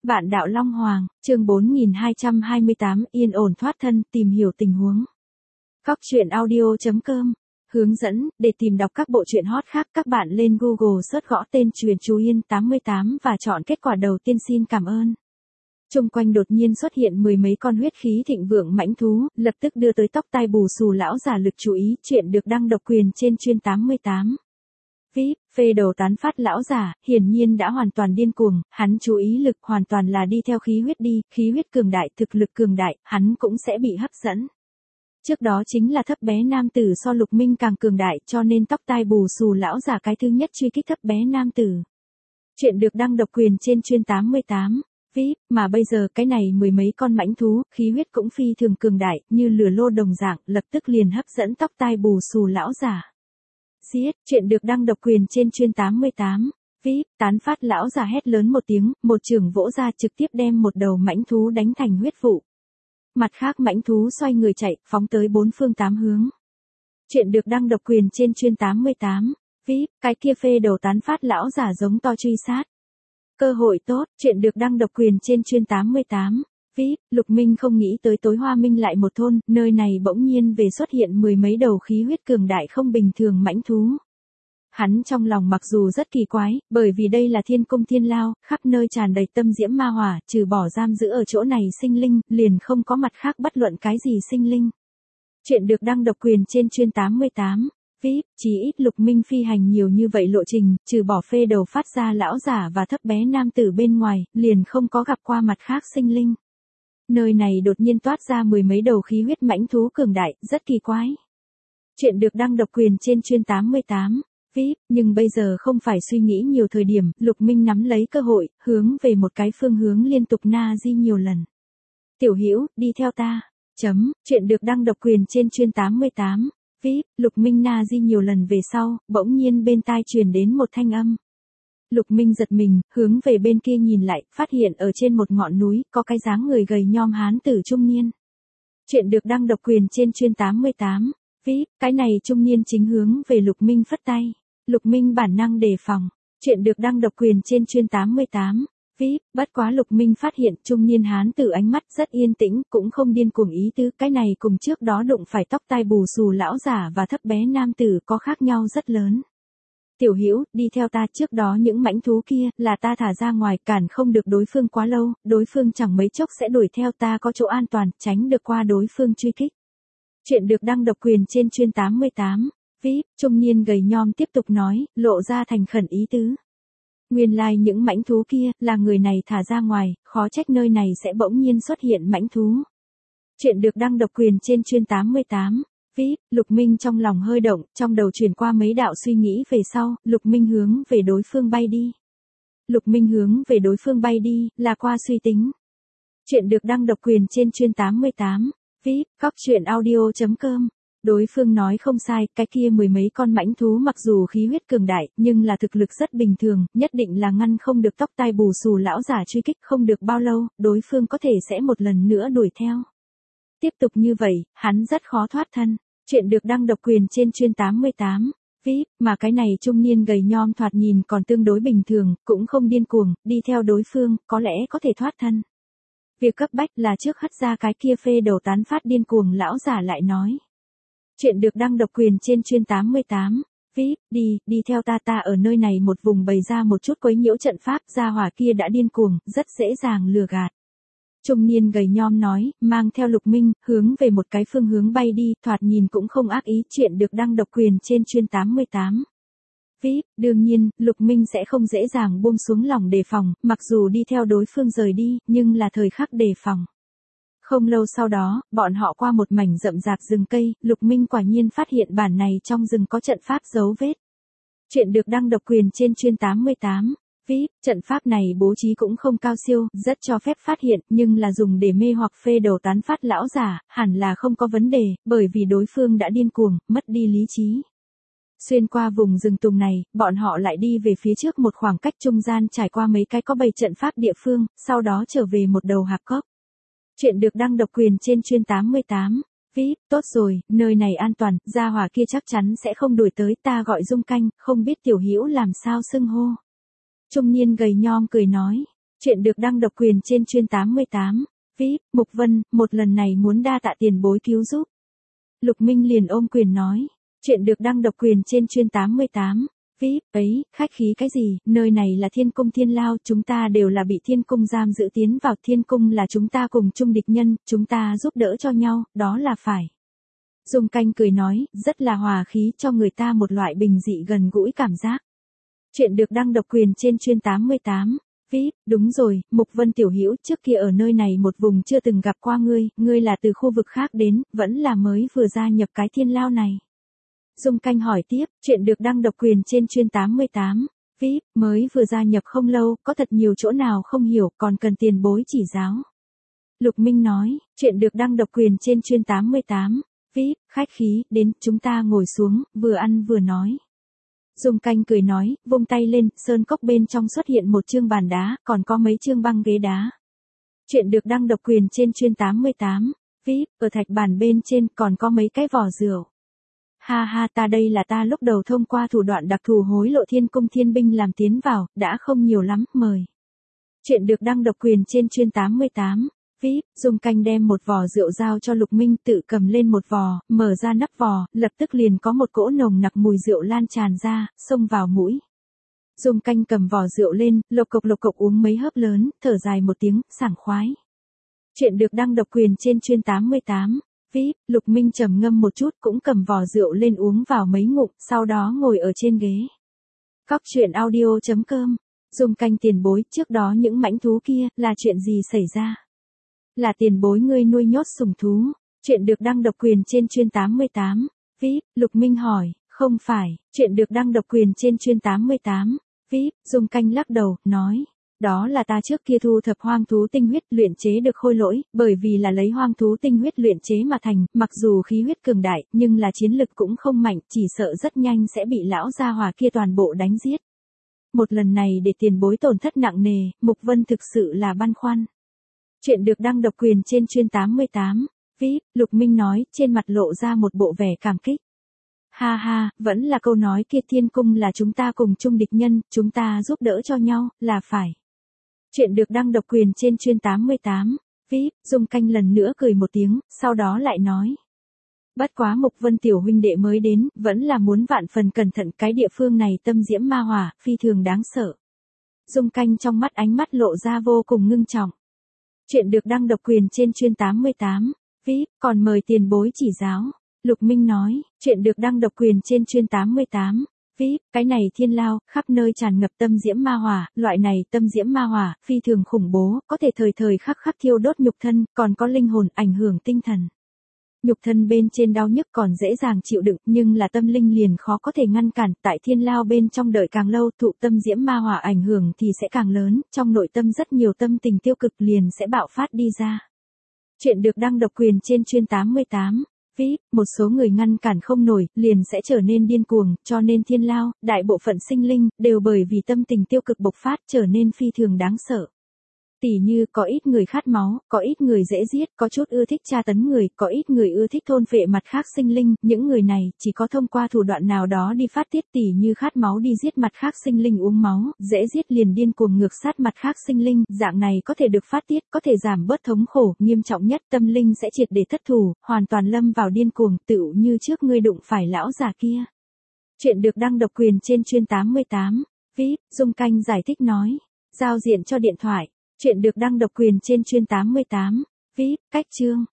Vạn đạo Long Hoàng, chương 4228, yên ổn thoát thân, tìm hiểu tình huống. Góc truyện audio.com. Hướng dẫn, để tìm đọc các bộ truyện hot khác các bạn lên Google search gõ tên Truyện Chú Yên 88 và chọn kết quả đầu tiên. Xin cảm ơn. Xung quanh đột nhiên xuất hiện mười mấy con huyết khí thịnh vượng mãnh thú, lập tức đưa tới tóc tai bù xù lão giả lực chú ý. Chuyện được đăng độc quyền trên Truyện 88. VIP, phê đầu tán phát lão giả, hiển nhiên đã hoàn toàn điên cuồng, hắn chú ý lực hoàn toàn là đi theo khí huyết đi, khí huyết cường đại, thực lực cường đại, hắn cũng sẽ bị hấp dẫn. Trước đó chính là thấp bé nam tử so Lục Minh càng cường đại, cho nên tóc tai bù xù lão giả cái thứ nhất truy kích thấp bé nam tử. Chuyện được đăng độc quyền trên Truyện 88. VIP, mà bây giờ cái này mười mấy con mãnh thú, khí huyết cũng phi thường cường đại, như lửa lô đồng dạng, lập tức liền hấp dẫn tóc tai bù xù lão giả. Giết, chuyện được đăng độc quyền trên Truyện 88. VIP, tán phát lão giả hét lớn một tiếng, một chưởng vỗ ra trực tiếp đem một đầu mãnh thú đánh thành huyết vụ. Mặt khác mãnh thú xoay người chạy, phóng tới bốn phương tám hướng. Chuyện được đăng độc quyền trên Truyện 88. VIP, cái kia phê đầu tán phát lão giả giống to truy sát. Cơ hội tốt, chuyện được đăng độc quyền trên Truyện 88. VIP, Lục Minh không nghĩ tới tối Hoa Minh lại một thôn, nơi này bỗng nhiên về xuất hiện mười mấy đầu khí huyết cường đại không bình thường mãnh thú. Hắn trong lòng mặc dù rất kỳ quái, bởi vì đây là thiên cung thiên lao, khắp nơi tràn đầy tâm diễm ma hỏa, trừ bỏ giam giữ ở chỗ này sinh linh, liền không có mặt khác bất luận cái gì sinh linh. Chuyện được đăng độc quyền trên Truyện 88. VIP, chỉ ít Lục Minh phi hành nhiều như vậy lộ trình, trừ bỏ phê đầu phát ra lão giả và thấp bé nam tử bên ngoài, liền không có gặp qua mặt khác sinh linh. Nơi này đột nhiên toát ra mười mấy đầu khí huyết mãnh thú cường đại, rất kỳ quái. Chuyện được đăng độc quyền trên Truyện 88. VIP, nhưng bây giờ không phải suy nghĩ nhiều thời điểm, Lục Minh nắm lấy cơ hội, hướng về một cái phương hướng liên tục na di nhiều lần. Tiểu Hữu, đi theo ta. Chuyện được đăng độc quyền trên Truyện 88. VIP, Lục Minh na di nhiều lần về sau, bỗng nhiên bên tai truyền đến một thanh âm. Lục Minh giật mình, hướng về bên kia nhìn lại, phát hiện ở trên một ngọn núi, có cái dáng người gầy nhom hán tử trung niên. Chuyện được đăng độc quyền trên Truyện 88. VIP, cái này trung niên chính hướng về Lục Minh phất tay. Lục Minh bản năng đề phòng. Chuyện được đăng độc quyền trên Truyện 88. VIP, bất quá Lục Minh phát hiện trung niên hán tử ánh mắt rất yên tĩnh, cũng không điên cuồng ý tứ, cái này cùng trước đó đụng phải tóc tai bù xù lão giả và thấp bé nam tử có khác nhau rất lớn. Tiểu Hữu, đi theo ta, trước đó những mãnh thú kia là ta thả ra ngoài, cản không được đối phương quá lâu, đối phương chẳng mấy chốc sẽ đuổi theo, ta có chỗ an toàn, tránh được qua đối phương truy kích. Chuyện được đăng độc quyền trên Truyện 88. VIP, trung niên gầy nhom tiếp tục nói, lộ ra thành khẩn ý tứ. Nguyên lai những mãnh thú kia là người này thả ra ngoài, khó trách nơi này sẽ bỗng nhiên xuất hiện mãnh thú. Chuyện được đăng độc quyền trên Truyện 88. VIP, Lục Minh trong lòng hơi động, trong đầu chuyển qua mấy đạo suy nghĩ về sau, Lục Minh hướng về đối phương bay đi. Lục Minh hướng về đối phương bay đi, là qua suy tính. Chuyện được đăng độc quyền trên Truyện 88. VIP, góc truyện audio.com. Đối phương nói không sai, cái kia mười mấy con mãnh thú mặc dù khí huyết cường đại, nhưng là thực lực rất bình thường, nhất định là ngăn không được tóc tai bù xù lão giả truy kích, không được bao lâu, đối phương có thể sẽ một lần nữa đuổi theo. Tiếp tục như vậy, hắn rất khó thoát thân. Chuyện được đăng độc quyền trên Truyện 88. VIP, mà cái này trung niên gầy nhom thoạt nhìn còn tương đối bình thường, cũng không điên cuồng, đi theo đối phương, có lẽ có thể thoát thân. Việc cấp bách là trước hất ra cái kia phê đầu tán phát điên cuồng lão giả lại nói. Chuyện được đăng độc quyền trên Truyện 88. VIP, đi theo ta, ta ở nơi này một vùng bày ra một chút quấy nhiễu trận pháp, gia hỏa kia đã điên cuồng, rất dễ dàng lừa gạt. Trung niên gầy nhom nói, mang theo Lục Minh, hướng về một cái phương hướng bay đi, thoạt nhìn cũng không ác ý. Chuyện được đăng độc quyền trên Truyện 88. VIP, đương nhiên, Lục Minh sẽ không dễ dàng buông xuống lòng đề phòng, mặc dù đi theo đối phương rời đi, nhưng là thời khắc đề phòng. Không lâu sau đó, bọn họ qua một mảnh rậm rạp rừng cây, Lục Minh quả nhiên phát hiện bản này trong rừng có trận pháp dấu vết. Chuyện được đăng độc quyền trên Truyện 88. VIP, trận pháp này bố trí cũng không cao siêu, rất cho phép phát hiện, nhưng là dùng để mê hoặc phê đầu tán phát lão giả, hẳn là không có vấn đề, bởi vì đối phương đã điên cuồng, mất đi lý trí. Xuyên qua vùng rừng tùng này, bọn họ lại đi về phía trước một khoảng cách trung gian trải qua mấy cái có bầy trận pháp địa phương, sau đó trở về một đầu hạp cốc. Chuyện được đăng độc quyền trên Truyện 88. VIP, tốt rồi, nơi này an toàn, gia hỏa kia chắc chắn sẽ không đuổi tới, ta gọi Dung Canh, không biết Tiểu Hữu làm sao xưng hô. Trung niên gầy nhom cười nói. Chuyện được đăng độc quyền trên chuyên 88. VIP, Mục Vân, một lần này muốn đa tạ tiền bối cứu giúp. Lục Minh liền ôm quyền nói. Chuyện được đăng độc quyền trên chuyên 88. VIP, ấy, khách khí cái gì, nơi này là thiên cung Thiên Lao, chúng ta đều là bị thiên cung giam giữ tiến vào, thiên cung là chúng ta cùng chung địch nhân, chúng ta giúp đỡ cho nhau, đó là phải. Dung Canh cười nói, rất là hòa khí, cho người ta một loại bình dị gần gũi cảm giác. Chuyện được đăng độc quyền trên chuyên 88. VIP, đúng rồi, Mục Vân tiểu hữu, trước kia ở nơi này một vùng chưa từng gặp qua ngươi là từ khu vực khác đến, vẫn là mới vừa gia nhập cái Thiên Lao này. Dung Canh hỏi tiếp, chuyện được đăng độc quyền trên chuyên 88. VIP, mới vừa gia nhập không lâu, có thật nhiều chỗ nào không hiểu, còn cần tiền bối chỉ giáo. Lục Minh nói, chuyện được đăng độc quyền trên chuyên 88. VIP, khách khí, đến, chúng ta ngồi xuống, vừa ăn vừa nói. Dung Canh cười nói, vung tay lên, sơn cốc bên trong xuất hiện một chương bàn đá, còn có mấy chương băng ghế đá. Chuyện được đăng độc quyền trên chuyên 88. VIP, ở thạch bàn bên trên còn có mấy cái vỏ rượu. Ha ha, đây là ta lúc đầu thông qua thủ đoạn đặc thù hối lộ thiên cung thiên binh làm tiến vào, đã không nhiều lắm, mời. Chuyện được đăng độc quyền trên chuyên 88. VIP, Dung Canh đem một vò rượu giao cho Lục Minh, tự cầm lên một vò, mở ra nắp vò, lập tức liền có một cỗ nồng nặc mùi rượu lan tràn ra, xông vào mũi. Dung Canh cầm vò rượu lên, lộc cộc uống mấy hớp lớn, thở dài một tiếng, sảng khoái. Chuyện được đăng độc quyền trên chuyên 88. VIP, Lục Minh trầm ngâm một chút cũng cầm vò rượu lên uống vào mấy ngụm, sau đó ngồi ở trên ghế. Cóc truyện audio.com. Dung Canh tiền bối, trước đó những mãnh thú kia, là chuyện gì xảy ra? Là tiền bối ngươi nuôi nhốt sủng thú. Chuyện được đăng độc quyền trên chuyên 88. VIP, Lục Minh hỏi, không phải, chuyện được đăng độc quyền trên chuyên 88. VIP, Dung Canh lắc đầu, nói. Đó là ta trước kia thu thập hoang thú tinh huyết luyện chế được khôi lỗi, bởi vì là lấy hoang thú tinh huyết luyện chế mà thành, mặc dù khí huyết cường đại, nhưng là chiến lực cũng không mạnh, chỉ sợ rất nhanh sẽ bị lão gia hỏa kia toàn bộ đánh giết. Một lần này để tiền bối tổn thất nặng nề, Mục Vân thực sự là băn khoăn. Chuyện được đăng độc quyền trên chuyên 88. VIP, Lục Minh nói, trên mặt lộ ra một bộ vẻ cảm kích. Ha ha, vẫn là câu nói kia, thiên cung là chúng ta cùng chung địch nhân, chúng ta giúp đỡ cho nhau, là phải. Chuyện được đăng độc quyền trên chuyên 88. VIP, Dung Canh lần nữa cười một tiếng, sau đó lại nói. Bất quá Mục Vân tiểu huynh đệ mới đến, vẫn là muốn vạn phần cẩn thận, cái địa phương này tâm diễm ma hỏa, phi thường đáng sợ. Dung Canh trong mắt ánh mắt lộ ra vô cùng ngưng trọng. Chuyện được đăng độc quyền trên chuyên 88. VIP, còn mời tiền bối chỉ giáo. Lục Minh nói, chuyện được đăng độc quyền trên chuyên 88. VIP, cái này Thiên Lao, khắp nơi tràn ngập tâm diễm ma hỏa, loại này tâm diễm ma hỏa, phi thường khủng bố, có thể thời thời khắc khắc thiêu đốt nhục thân, còn có linh hồn, ảnh hưởng tinh thần. Nhục thân bên trên đau nhức còn dễ dàng chịu đựng, nhưng là tâm linh liền khó có thể ngăn cản, tại Thiên Lao bên trong đợi càng lâu, thụ tâm diễm ma hỏa ảnh hưởng thì sẽ càng lớn, trong nội tâm rất nhiều tâm tình tiêu cực liền sẽ bạo phát đi ra. Chuyện được đăng độc quyền trên chuyên 88. VIP, một số người ngăn cản không nổi, liền sẽ trở nên điên cuồng, cho nên Thiên Lao, đại bộ phận sinh linh, đều bởi vì tâm tình tiêu cực bộc phát trở nên phi thường đáng sợ. Tỉ như có ít người khát máu, có ít người dễ giết, có chút ưa thích tra tấn người, có ít người ưa thích thôn phệ mặt khác sinh linh, những người này chỉ có thông qua thủ đoạn nào đó đi phát tiết, tỉ như khát máu đi giết mặt khác sinh linh uống máu, dễ giết liền điên cuồng ngược sát mặt khác sinh linh, dạng này có thể được phát tiết, có thể giảm bớt thống khổ, nghiêm trọng nhất tâm linh sẽ triệt để thất thủ, hoàn toàn lâm vào điên cuồng, tựu như trước ngươi đụng phải lão già kia. Chuyện được đăng độc quyền trên chuyên 88. VIP, Dung Canh giải thích nói, giao diện cho điện thoại. Chuyện được đăng độc quyền trên chuyên 88. VIP, cách chương.